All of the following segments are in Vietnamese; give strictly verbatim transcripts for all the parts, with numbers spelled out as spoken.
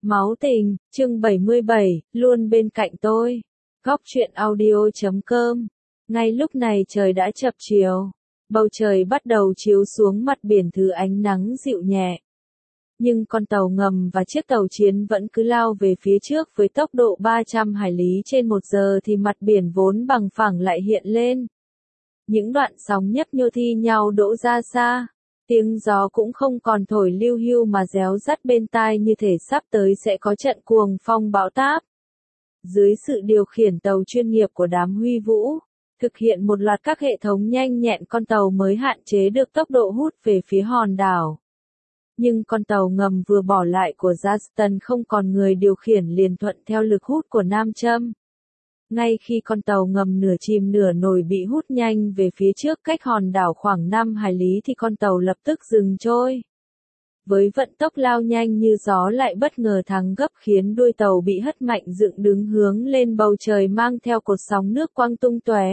Máu tình, chương bảy mươi bảy, luôn bên cạnh tôi. Góc truyện audio chấm com. Ngay lúc này trời đã chập chiều. Bầu trời bắt đầu chiếu xuống mặt biển thứ ánh nắng dịu nhẹ. Nhưng con tàu ngầm và chiếc tàu chiến vẫn cứ lao về phía trước với tốc độ ba trăm hải lý trên một giờ thì mặt biển vốn bằng phẳng lại hiện lên. Những đoạn sóng nhấp nhô thi nhau đổ ra xa. Tiếng gió cũng không còn thổi liu hiu mà réo rắt bên tai như thể sắp tới sẽ có trận cuồng phong bão táp. Dưới sự điều khiển tàu chuyên nghiệp của đám Huy Vũ, thực hiện một loạt các hệ thống nhanh nhẹn con tàu mới hạn chế được tốc độ hút về phía hòn đảo. Nhưng con tàu ngầm vừa bỏ lại của Justin không còn người điều khiển liền thuận theo lực hút của Nam Châm. Ngay khi con tàu ngầm nửa chìm nửa nổi bị hút nhanh về phía trước cách hòn đảo khoảng năm hải lý thì con tàu lập tức dừng trôi. Với vận tốc lao nhanh như gió lại bất ngờ thắng gấp khiến đuôi tàu bị hất mạnh dựng đứng hướng lên bầu trời mang theo cột sóng nước quăng tung tóe.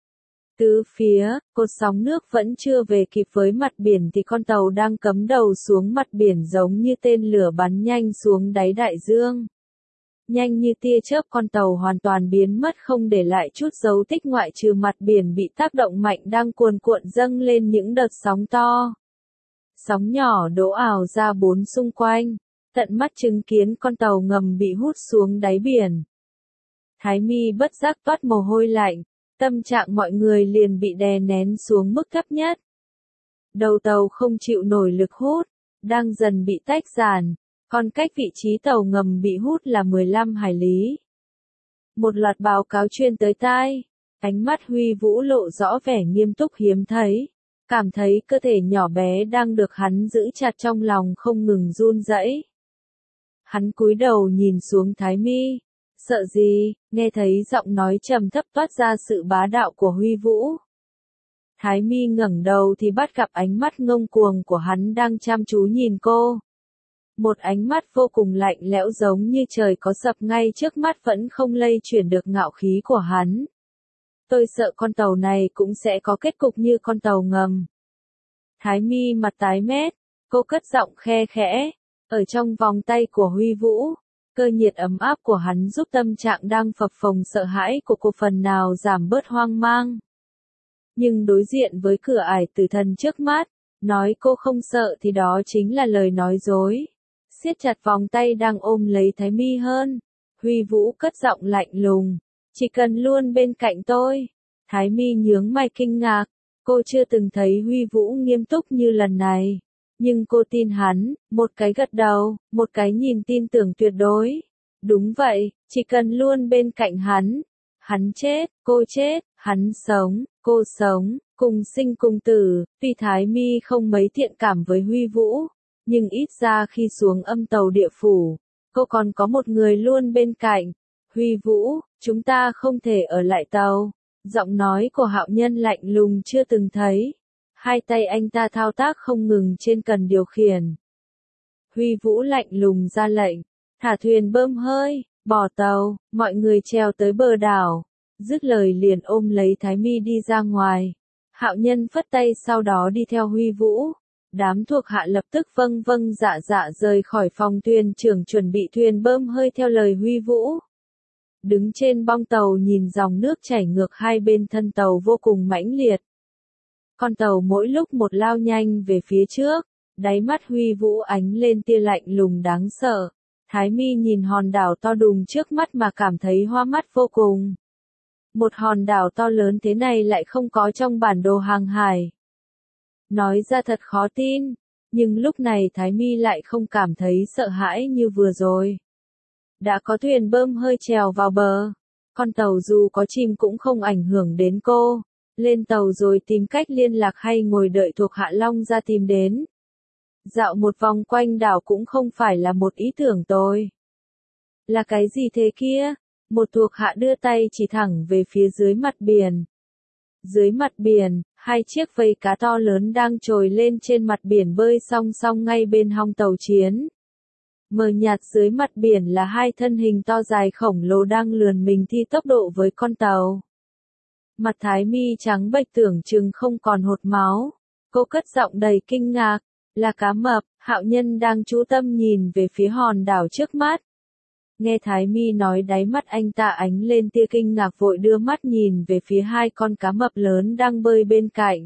Từ phía, cột sóng nước vẫn chưa về kịp với mặt biển thì con tàu đang cắm đầu xuống mặt biển giống như tên lửa bắn nhanh xuống đáy đại dương. Nhanh như tia chớp con tàu hoàn toàn biến mất không để lại chút dấu tích ngoại trừ mặt biển bị tác động mạnh đang cuồn cuộn dâng lên những đợt sóng to. Sóng nhỏ đổ ào ra bốn xung quanh, tận mắt chứng kiến con tàu ngầm bị hút xuống đáy biển. Thái Mi bất giác toát mồ hôi lạnh, tâm trạng mọi người liền bị đè nén xuống mức thấp nhất. Đầu tàu không chịu nổi lực hút, đang dần bị tách ràn. Còn cách vị trí tàu ngầm bị hút là mười lăm hải lý. Một loạt báo cáo truyền tới tai, ánh mắt Huy Vũ lộ rõ vẻ nghiêm túc hiếm thấy, cảm thấy cơ thể nhỏ bé đang được hắn giữ chặt trong lòng không ngừng run rẩy. Hắn cúi đầu nhìn xuống Thái Mi, sợ gì, nghe thấy giọng nói trầm thấp toát ra sự bá đạo của Huy Vũ. Thái Mi ngẩng đầu thì bắt gặp ánh mắt ngông cuồng của hắn đang chăm chú nhìn cô. Một ánh mắt vô cùng lạnh lẽo giống như trời có sập ngay trước mắt vẫn không lay chuyển được ngạo khí của hắn. Tôi sợ con tàu này cũng sẽ có kết cục như con tàu ngầm. Thái Mi mặt tái mét, cô cất giọng khe khẽ, ở trong vòng tay của Huy Vũ, cơ nhiệt ấm áp của hắn giúp tâm trạng đang phập phồng sợ hãi của cô phần nào giảm bớt hoang mang. Nhưng đối diện với cửa ải tử thần trước mắt, nói cô không sợ thì đó chính là lời nói dối. Siết chặt vòng tay đang ôm lấy Thái Mi hơn. Huy Vũ cất giọng lạnh lùng. Chỉ cần luôn bên cạnh tôi. Thái Mi nhướng mày kinh ngạc. Cô chưa từng thấy Huy Vũ nghiêm túc như lần này. Nhưng cô tin hắn, một cái gật đầu, một cái nhìn tin tưởng tuyệt đối. Đúng vậy, chỉ cần luôn bên cạnh hắn. Hắn chết, cô chết, hắn sống, cô sống, cùng sinh cùng tử. Tuy Thái Mi không mấy thiện cảm với Huy Vũ. Nhưng ít ra khi xuống âm tàu địa phủ, cô còn có một người luôn bên cạnh. Huy Vũ, chúng ta không thể ở lại tàu. Giọng nói của Hạo Nhân lạnh lùng chưa từng thấy. Hai tay anh ta thao tác không ngừng trên cần điều khiển. Huy Vũ lạnh lùng ra lệnh, thả thuyền bơm hơi, bỏ tàu, mọi người trèo tới bờ đảo. Dứt lời liền ôm lấy Thái Mi đi ra ngoài. Hạo Nhân phất tay sau đó đi theo Huy Vũ. Đám thuộc hạ lập tức vâng vâng dạ dạ rời khỏi phòng thuyền trưởng chuẩn bị thuyền bơm hơi theo lời Huy Vũ. Đứng trên bong tàu nhìn dòng nước chảy ngược hai bên thân tàu vô cùng mãnh liệt. Con tàu mỗi lúc một lao nhanh về phía trước, đáy mắt Huy Vũ ánh lên tia lạnh lùng đáng sợ. Thái Mi nhìn hòn đảo to đùng trước mắt mà cảm thấy hoa mắt vô cùng. Một hòn đảo to lớn thế này lại không có trong bản đồ hàng hải. Nói ra thật khó tin, nhưng lúc này Thái Mi lại không cảm thấy sợ hãi như vừa rồi. Đã có thuyền bơm hơi trèo vào bờ, con tàu dù có chìm cũng không ảnh hưởng đến cô. Lên tàu rồi tìm cách liên lạc hay ngồi đợi thuộc hạ Long ra tìm đến. Dạo một vòng quanh đảo cũng không phải là một ý tưởng tồi. Là cái gì thế kia? Một thuộc hạ đưa tay chỉ thẳng về phía dưới mặt biển. Dưới mặt biển, hai chiếc vây cá to lớn đang trồi lên trên mặt biển bơi song song ngay bên hông tàu chiến. Mờ nhạt dưới mặt biển là hai thân hình to dài khổng lồ đang lườn mình thi tốc độ với con tàu. Mặt Thái Mi trắng bệch tưởng chừng không còn hột máu. Cô cất giọng đầy kinh ngạc. Là cá mập, Hạo Nhân đang chú tâm nhìn về phía hòn đảo trước mắt. Nghe Thái Mi nói đáy mắt anh ta ánh lên tia kinh ngạc vội đưa mắt nhìn về phía hai con cá mập lớn đang bơi bên cạnh.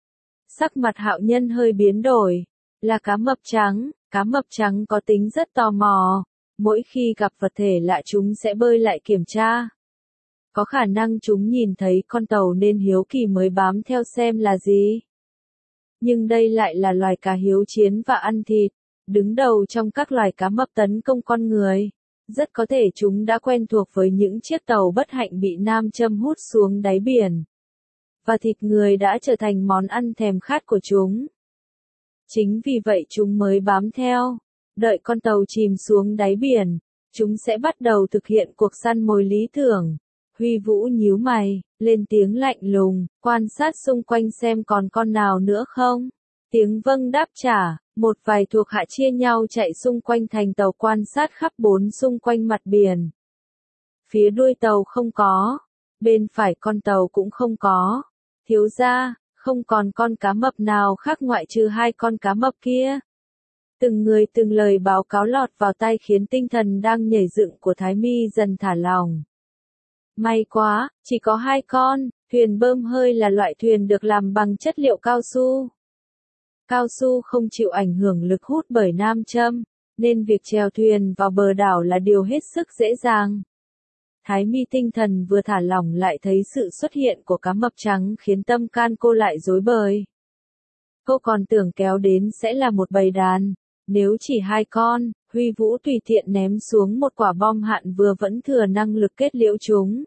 Sắc mặt Hạo Nhân hơi biến đổi. Là cá mập trắng, cá mập trắng có tính rất tò mò. Mỗi khi gặp vật thể lạ chúng sẽ bơi lại kiểm tra. Có khả năng chúng nhìn thấy con tàu nên hiếu kỳ mới bám theo xem là gì. Nhưng đây lại là loài cá hiếu chiến và ăn thịt, đứng đầu trong các loài cá mập tấn công con người. Rất có thể chúng đã quen thuộc với những chiếc tàu bất hạnh bị nam châm hút xuống đáy biển. Và thịt người đã trở thành món ăn thèm khát của chúng. Chính vì vậy chúng mới bám theo. Đợi con tàu chìm xuống đáy biển, chúng sẽ bắt đầu thực hiện cuộc săn mồi lý tưởng. Huy Vũ nhíu mày, lên tiếng lạnh lùng, quan sát xung quanh xem còn con nào nữa không. Tiếng vâng đáp trả, một vài thuộc hạ chia nhau chạy xung quanh thành tàu quan sát khắp bốn xung quanh mặt biển. Phía đuôi tàu không có, bên phải con tàu cũng không có. Thiếu gia, không còn con cá mập nào khác ngoại trừ hai con cá mập kia. Từng người từng lời báo cáo lọt vào tai khiến tinh thần đang nhảy dựng của Thái Mi dần thả lỏng. May quá, chỉ có hai con, thuyền bơm hơi là loại thuyền được làm bằng chất liệu cao su. Cao su không chịu ảnh hưởng lực hút bởi nam châm, nên việc chèo thuyền vào bờ đảo là điều hết sức dễ dàng. Thái Mi tinh thần vừa thả lỏng lại thấy sự xuất hiện của cá mập trắng khiến tâm can cô lại rối bời. Cô còn tưởng kéo đến sẽ là một bầy đàn, nếu chỉ hai con, Huy Vũ tùy tiện ném xuống một quả bom hạn vừa vẫn thừa năng lực kết liễu chúng.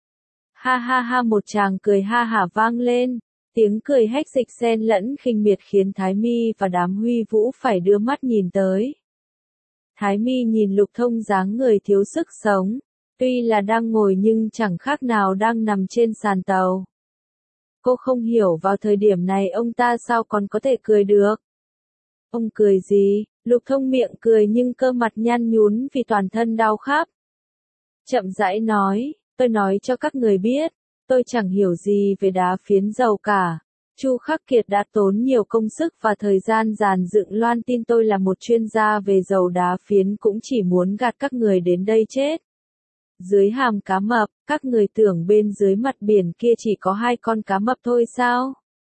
Ha ha ha, một tràng cười ha hả vang lên, tiếng cười hách dịch xen lẫn khinh miệt khiến Thái Mi và đám Huy Vũ phải đưa mắt nhìn tới. Thái Mi nhìn Lục Thông dáng người thiếu sức sống, tuy là đang ngồi nhưng chẳng khác nào đang nằm trên sàn tàu. Cô không hiểu vào thời điểm này ông ta sao còn có thể cười được. Ông cười gì? Lục Thông miệng cười nhưng cơ mặt nhăn nhún vì toàn thân đau khắp. Chậm rãi nói, tôi nói cho các người biết, tôi chẳng hiểu gì về đá phiến dầu cả. Chu Khắc Kiệt đã tốn nhiều công sức và thời gian dàn dựng loan tin tôi là một chuyên gia về dầu đá phiến cũng chỉ muốn gạt các người đến đây chết. Dưới hàm cá mập, các người tưởng bên dưới mặt biển kia chỉ có hai con cá mập thôi sao?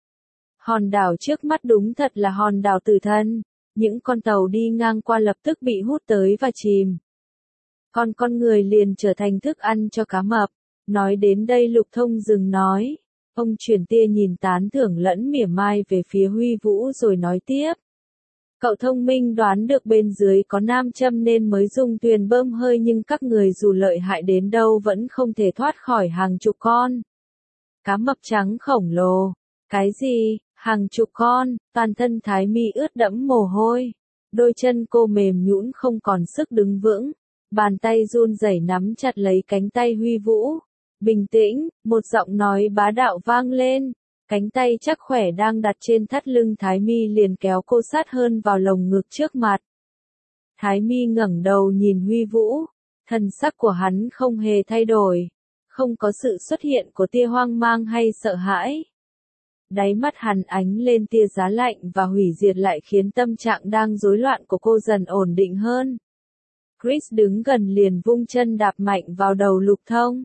Hòn đảo trước mắt đúng thật là hòn đảo tử thần. Những con tàu đi ngang qua lập tức bị hút tới và chìm. Còn con người liền trở thành thức ăn cho cá mập. Nói đến đây Lục Thông dừng nói. Ông chuyển tia nhìn tán thưởng lẫn mỉa mai về phía Huy Vũ rồi nói tiếp. Cậu thông minh đoán được bên dưới có nam châm nên mới dùng thuyền bơm hơi nhưng các người dù lợi hại đến đâu vẫn không thể thoát khỏi hàng chục con. Cá mập trắng khổng lồ. Cái gì? Hàng chục con, toàn thân Thái Mi ướt đẫm mồ hôi. Đôi chân cô mềm nhũn không còn sức đứng vững. Bàn tay run rẩy nắm chặt lấy cánh tay Huy Vũ. Bình tĩnh, một giọng nói bá đạo vang lên. Cánh tay chắc khỏe đang đặt trên thắt lưng Thái Mi liền kéo cô sát hơn vào lồng ngực trước mặt. Thái Mi ngẩng đầu nhìn Huy Vũ. Thần sắc của hắn không hề thay đổi. Không có sự xuất hiện của tia hoang mang hay sợ hãi. Đáy mắt hắn ánh lên tia giá lạnh và hủy diệt lại khiến tâm trạng đang rối loạn của cô dần ổn định hơn. Chris đứng gần liền vung chân đạp mạnh vào đầu Lục Thông.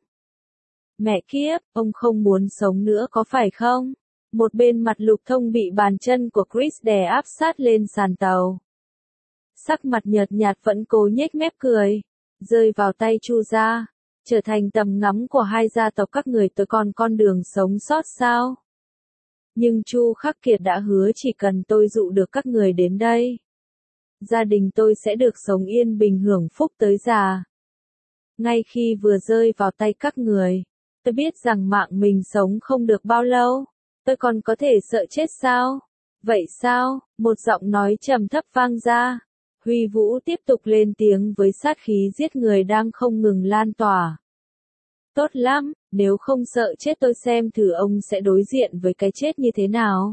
Mẹ kiếp, ông không muốn sống nữa có phải không? Một bên mặt Lục Thông bị bàn chân của Chris đè áp sát lên sàn tàu. Sắc mặt nhợt nhạt vẫn cố nhếch mép cười, rơi vào tay Chu gia, trở thành tầm ngắm của hai gia tộc các người tôi còn con đường sống sót sao? Nhưng Chu Khắc Kiệt đã hứa chỉ cần tôi dụ được các người đến đây, gia đình tôi sẽ được sống yên bình hưởng phúc tới già. Ngay khi vừa rơi vào tay các người, tôi biết rằng mạng mình sống không được bao lâu, tôi còn có thể sợ chết sao? Vậy sao? Một giọng nói trầm thấp vang ra. Huy Vũ tiếp tục lên tiếng với sát khí giết người đang không ngừng lan tỏa. Tốt lắm, nếu không sợ chết tôi xem thử ông sẽ đối diện với cái chết như thế nào.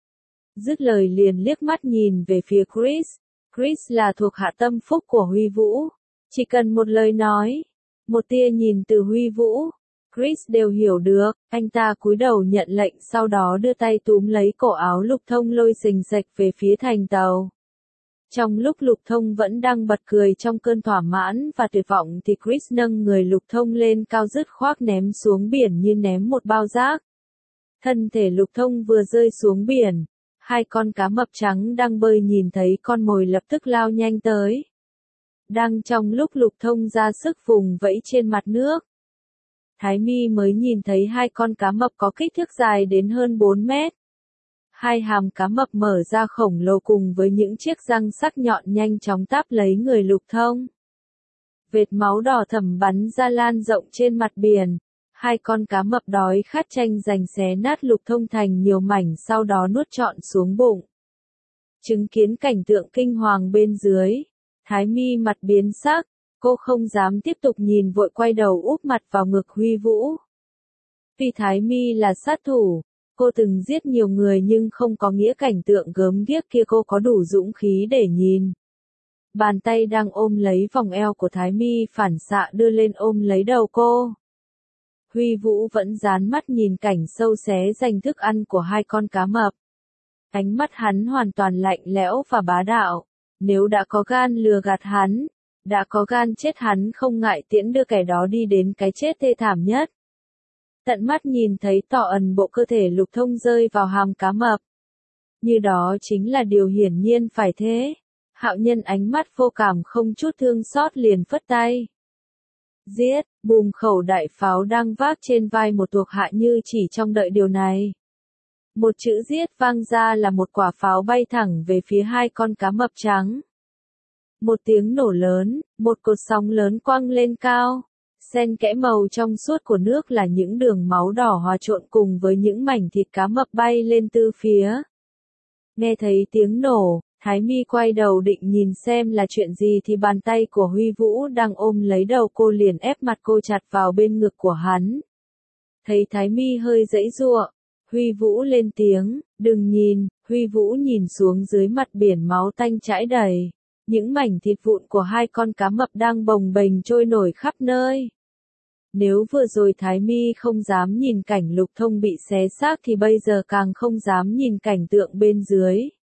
Dứt lời liền liếc mắt nhìn về phía Chris. Chris là thuộc hạ tâm phúc của Huy Vũ. Chỉ cần một lời nói, một tia nhìn từ Huy Vũ, Chris đều hiểu được, anh ta cúi đầu nhận lệnh sau đó đưa tay túm lấy cổ áo Lục Thông lôi xình xệch về phía thành tàu. Trong lúc Lục Thông vẫn đang bật cười trong cơn thỏa mãn và tuyệt vọng thì Chris nâng người Lục Thông lên cao dứt khoát ném xuống biển như ném một bao rác. Thân thể Lục Thông vừa rơi xuống biển, hai con cá mập trắng đang bơi nhìn thấy con mồi lập tức lao nhanh tới. Đang trong lúc Lục Thông ra sức vùng vẫy trên mặt nước, Thái Mi mới nhìn thấy hai con cá mập có kích thước dài đến hơn bốn mét. Hai hàm cá mập mở ra khổng lồ cùng với những chiếc răng sắc nhọn nhanh chóng táp lấy người Lục Thông. Vệt máu đỏ thẫm bắn ra lan rộng trên mặt biển. Hai con cá mập đói khát tranh giành xé nát Lục Thông thành nhiều mảnh sau đó nuốt trọn xuống bụng. Chứng kiến cảnh tượng kinh hoàng bên dưới, Thái Mi mặt biến sắc, cô không dám tiếp tục nhìn vội quay đầu úp mặt vào ngực Huy Vũ. Vì Thái Mi là sát thủ, cô từng giết nhiều người nhưng không có nghĩa cảnh tượng gớm ghiếc kia cô có đủ dũng khí để nhìn. Bàn tay đang ôm lấy vòng eo của Thái Mi phản xạ đưa lên ôm lấy đầu cô. Huy Vũ vẫn dán mắt nhìn cảnh sâu xé giành thức ăn của hai con cá mập. Ánh mắt hắn hoàn toàn lạnh lẽo và bá đạo. Nếu đã có gan lừa gạt hắn, đã có gan chết hắn không ngại tiễn đưa kẻ đó đi đến cái chết thê thảm nhất. Tận mắt nhìn thấy tỏ ẩn bộ cơ thể Lục Thông rơi vào hàm cá mập. Như đó chính là điều hiển nhiên phải thế. Hạo Nhân ánh mắt vô cảm không chút thương xót liền phất tay. Giết, bùm khẩu đại pháo đang vác trên vai một thuộc hạ như chỉ trong đợi điều này. Một chữ giết vang ra là một quả pháo bay thẳng về phía hai con cá mập trắng. Một tiếng nổ lớn, một cột sóng lớn quăng lên cao. Xen kẽ màu trong suốt của nước là những đường máu đỏ hòa trộn cùng với những mảnh thịt cá mập bay lên từ phía. Nghe thấy tiếng nổ, Thái Mi quay đầu định nhìn xem là chuyện gì thì bàn tay của Huy Vũ đang ôm lấy đầu cô liền ép mặt cô chặt vào bên ngực của hắn. Thấy Thái Mi hơi giãy giụa, Huy Vũ lên tiếng, đừng nhìn. Huy Vũ nhìn xuống dưới mặt biển máu tanh chảy đầy. Những mảnh thịt vụn của hai con cá mập đang bồng bềnh trôi nổi khắp nơi. Nếu vừa rồi Thái Mi không dám nhìn cảnh Lục Thông bị xé xác thì bây giờ càng không dám nhìn cảnh tượng bên dưới.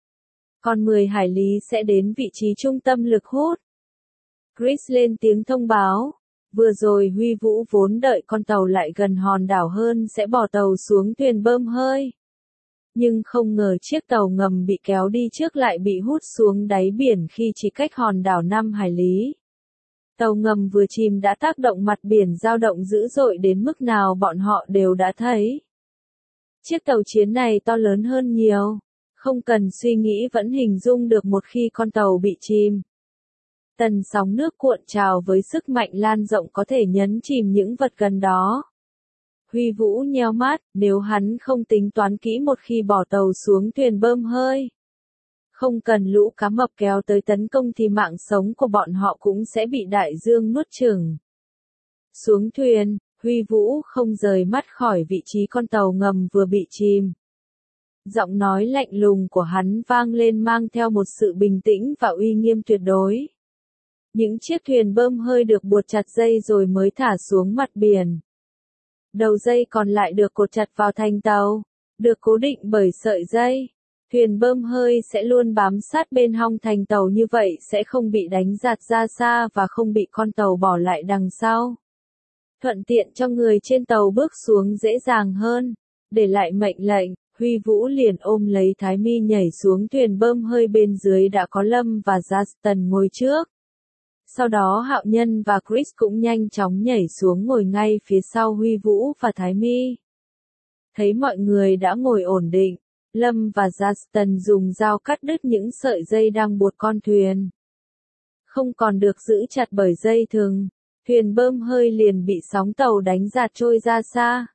Còn mười hải lý sẽ đến vị trí trung tâm lực hút. Chris lên tiếng thông báo. Vừa rồi Huy Vũ vốn đợi con tàu lại gần hòn đảo hơn sẽ bỏ tàu xuống thuyền bơm hơi. Nhưng không ngờ chiếc tàu ngầm bị kéo đi trước lại bị hút xuống đáy biển khi chỉ cách hòn đảo năm hải lý. Tàu ngầm vừa chìm đã tác động mặt biển dao động dữ dội đến mức nào bọn họ đều đã thấy. Chiếc tàu chiến này to lớn hơn nhiều. Không cần suy nghĩ vẫn hình dung được một khi con tàu bị chìm. Tần sóng nước cuộn trào với sức mạnh lan rộng có thể nhấn chìm những vật gần đó. Huy Vũ nheo mắt, nếu hắn không tính toán kỹ một khi bỏ tàu xuống thuyền bơm hơi. Không cần lũ cá mập kéo tới tấn công thì mạng sống của bọn họ cũng sẽ bị đại dương nuốt chửng. Xuống thuyền, Huy Vũ không rời mắt khỏi vị trí con tàu ngầm vừa bị chìm. Giọng nói lạnh lùng của hắn vang lên mang theo một sự bình tĩnh và uy nghiêm tuyệt đối. Những chiếc thuyền bơm hơi được buộc chặt dây rồi mới thả xuống mặt biển. Đầu dây còn lại được cột chặt vào thành tàu, được cố định bởi sợi dây. Thuyền bơm hơi sẽ luôn bám sát bên hông thành tàu như vậy sẽ không bị đánh giạt ra xa và không bị con tàu bỏ lại đằng sau. Thuận tiện cho người trên tàu bước xuống dễ dàng hơn. Để lại mệnh lệnh, Huy Vũ liền ôm lấy Thái Mi nhảy xuống thuyền bơm hơi bên dưới đã có Lâm và Justin ngồi trước. Sau đó Hạo Nhân và Chris cũng nhanh chóng nhảy xuống ngồi ngay phía sau Huy Vũ và Thái Mi. Thấy mọi người đã ngồi ổn định, Lâm và Justin dùng dao cắt đứt những sợi dây đang buộc con thuyền. Không còn được giữ chặt bởi dây thừng, thuyền bơm hơi liền bị sóng tàu đánh giạt trôi ra xa.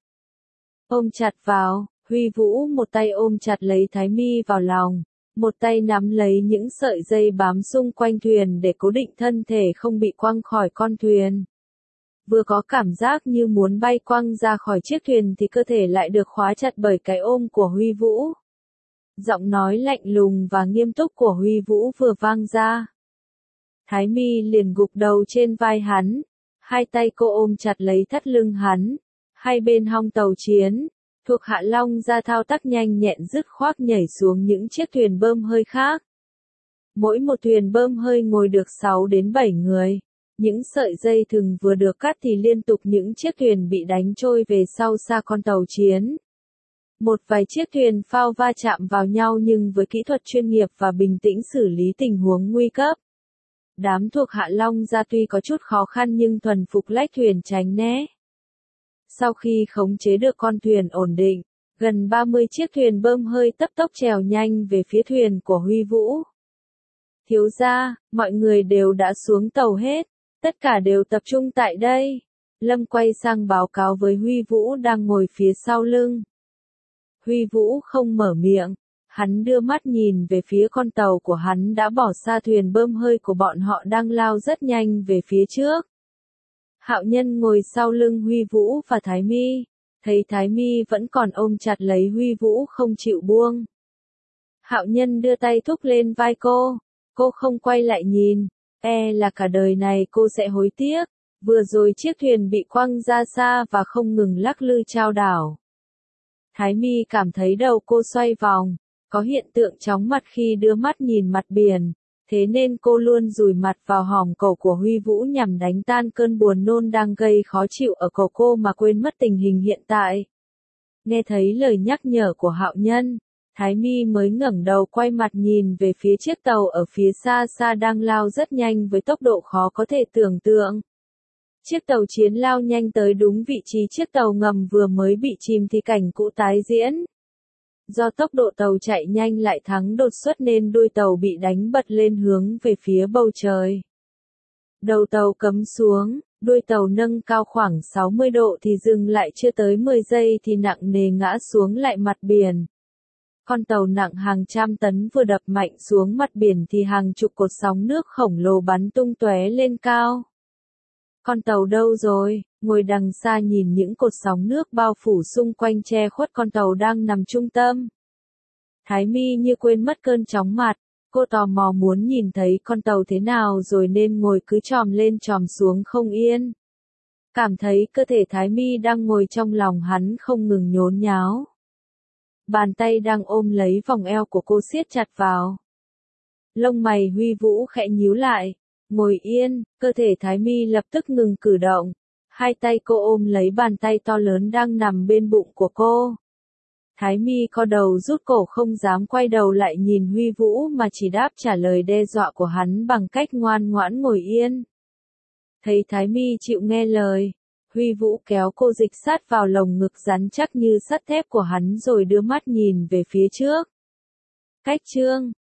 Ôm chặt vào, Huy Vũ một tay ôm chặt lấy Thái Mi vào lòng, một tay nắm lấy những sợi dây bám xung quanh thuyền để cố định thân thể không bị quăng khỏi con thuyền. Vừa có cảm giác như muốn bay quăng ra khỏi chiếc thuyền thì cơ thể lại được khóa chặt bởi cái ôm của Huy Vũ. Giọng nói lạnh lùng và nghiêm túc của Huy Vũ vừa vang ra. Thái Mi liền gục đầu trên vai hắn, hai tay cô ôm chặt lấy thắt lưng hắn, Hai bên hông tàu chiến, thuộc hạ Long gia thao tác nhanh nhẹn dứt khoát nhảy xuống những chiếc thuyền bơm hơi khác. Mỗi một thuyền bơm hơi ngồi được sáu đến bảy người. Những sợi dây thừng vừa được cắt thì liên tục những chiếc thuyền bị đánh trôi về sau xa con tàu chiến. Một vài chiếc thuyền phao va chạm vào nhau nhưng với kỹ thuật chuyên nghiệp và bình tĩnh xử lý tình huống nguy cấp. Đám thuộc hạ Long gia tuy có chút khó khăn nhưng thuần phục lách thuyền tránh né. Sau khi khống chế được con thuyền ổn định, gần ba mươi chiếc thuyền bơm hơi tấp tốc trèo nhanh về phía thuyền của Huy Vũ. Thiếu gia, mọi người đều đã xuống tàu hết, tất cả đều tập trung tại đây. Lâm quay sang báo cáo với Huy Vũ đang ngồi phía sau lưng. Huy Vũ không mở miệng, hắn đưa mắt nhìn về phía con tàu của hắn đã bỏ xa thuyền bơm hơi của bọn họ đang lao rất nhanh về phía trước. Hạo Nhân ngồi sau lưng Huy Vũ và Thái Mi, thấy Thái Mi vẫn còn ôm chặt lấy Huy Vũ không chịu buông. Hạo Nhân đưa tay thúc lên vai cô, cô không quay lại nhìn, e là cả đời này cô sẽ hối tiếc, vừa rồi chiếc thuyền bị quăng ra xa và không ngừng lắc lư chao đảo. Thái Mi cảm thấy đầu cô xoay vòng, có hiện tượng chóng mặt khi đưa mắt nhìn mặt biển, thế nên cô luôn dùi mặt vào hòm cổ của Huy Vũ nhằm đánh tan cơn buồn nôn đang gây khó chịu ở cổ cô mà quên mất tình hình hiện tại. Nghe thấy lời nhắc nhở của Hạo Nhân, Thái Mi mới ngẩng đầu quay mặt nhìn về phía chiếc tàu ở phía xa xa đang lao rất nhanh với tốc độ khó có thể tưởng tượng. Chiếc tàu chiến lao nhanh tới đúng vị trí chiếc tàu ngầm vừa mới bị chìm thì cảnh cũ tái diễn. Do tốc độ tàu chạy nhanh lại thắng đột xuất nên đuôi tàu bị đánh bật lên hướng về phía bầu trời. Đầu tàu cắm xuống, đuôi tàu nâng cao khoảng sáu mươi độ thì dừng lại chưa tới mười giây thì nặng nề ngã xuống lại mặt biển. Con tàu nặng hàng trăm tấn vừa đập mạnh xuống mặt biển thì hàng chục cột sóng nước khổng lồ bắn tung tóe lên cao. Con tàu đâu rồi? Ngồi đằng xa nhìn những cột sóng nước bao phủ xung quanh che khuất con tàu đang nằm trung tâm. Thái Mi như quên mất cơn chóng mặt, cô tò mò muốn nhìn thấy con tàu thế nào rồi nên ngồi cứ chòm lên chòm xuống không yên. Cảm thấy cơ thể Thái Mi đang ngồi trong lòng hắn không ngừng nhốn nháo. Bàn tay đang ôm lấy vòng eo của cô siết chặt vào. Lông mày Huy Vũ khẽ nhíu lại, ngồi yên, cơ thể Thái Mi lập tức ngừng cử động. Hai tay cô ôm lấy bàn tay to lớn đang nằm bên bụng của cô. Thái Mi co đầu rút cổ không dám quay đầu lại nhìn Huy Vũ mà chỉ đáp trả lời đe dọa của hắn bằng cách ngoan ngoãn ngồi yên. Thấy Thái Mi chịu nghe lời, Huy Vũ kéo cô dịch sát vào lồng ngực rắn chắc như sắt thép của hắn rồi đưa mắt nhìn về phía trước. Cách chương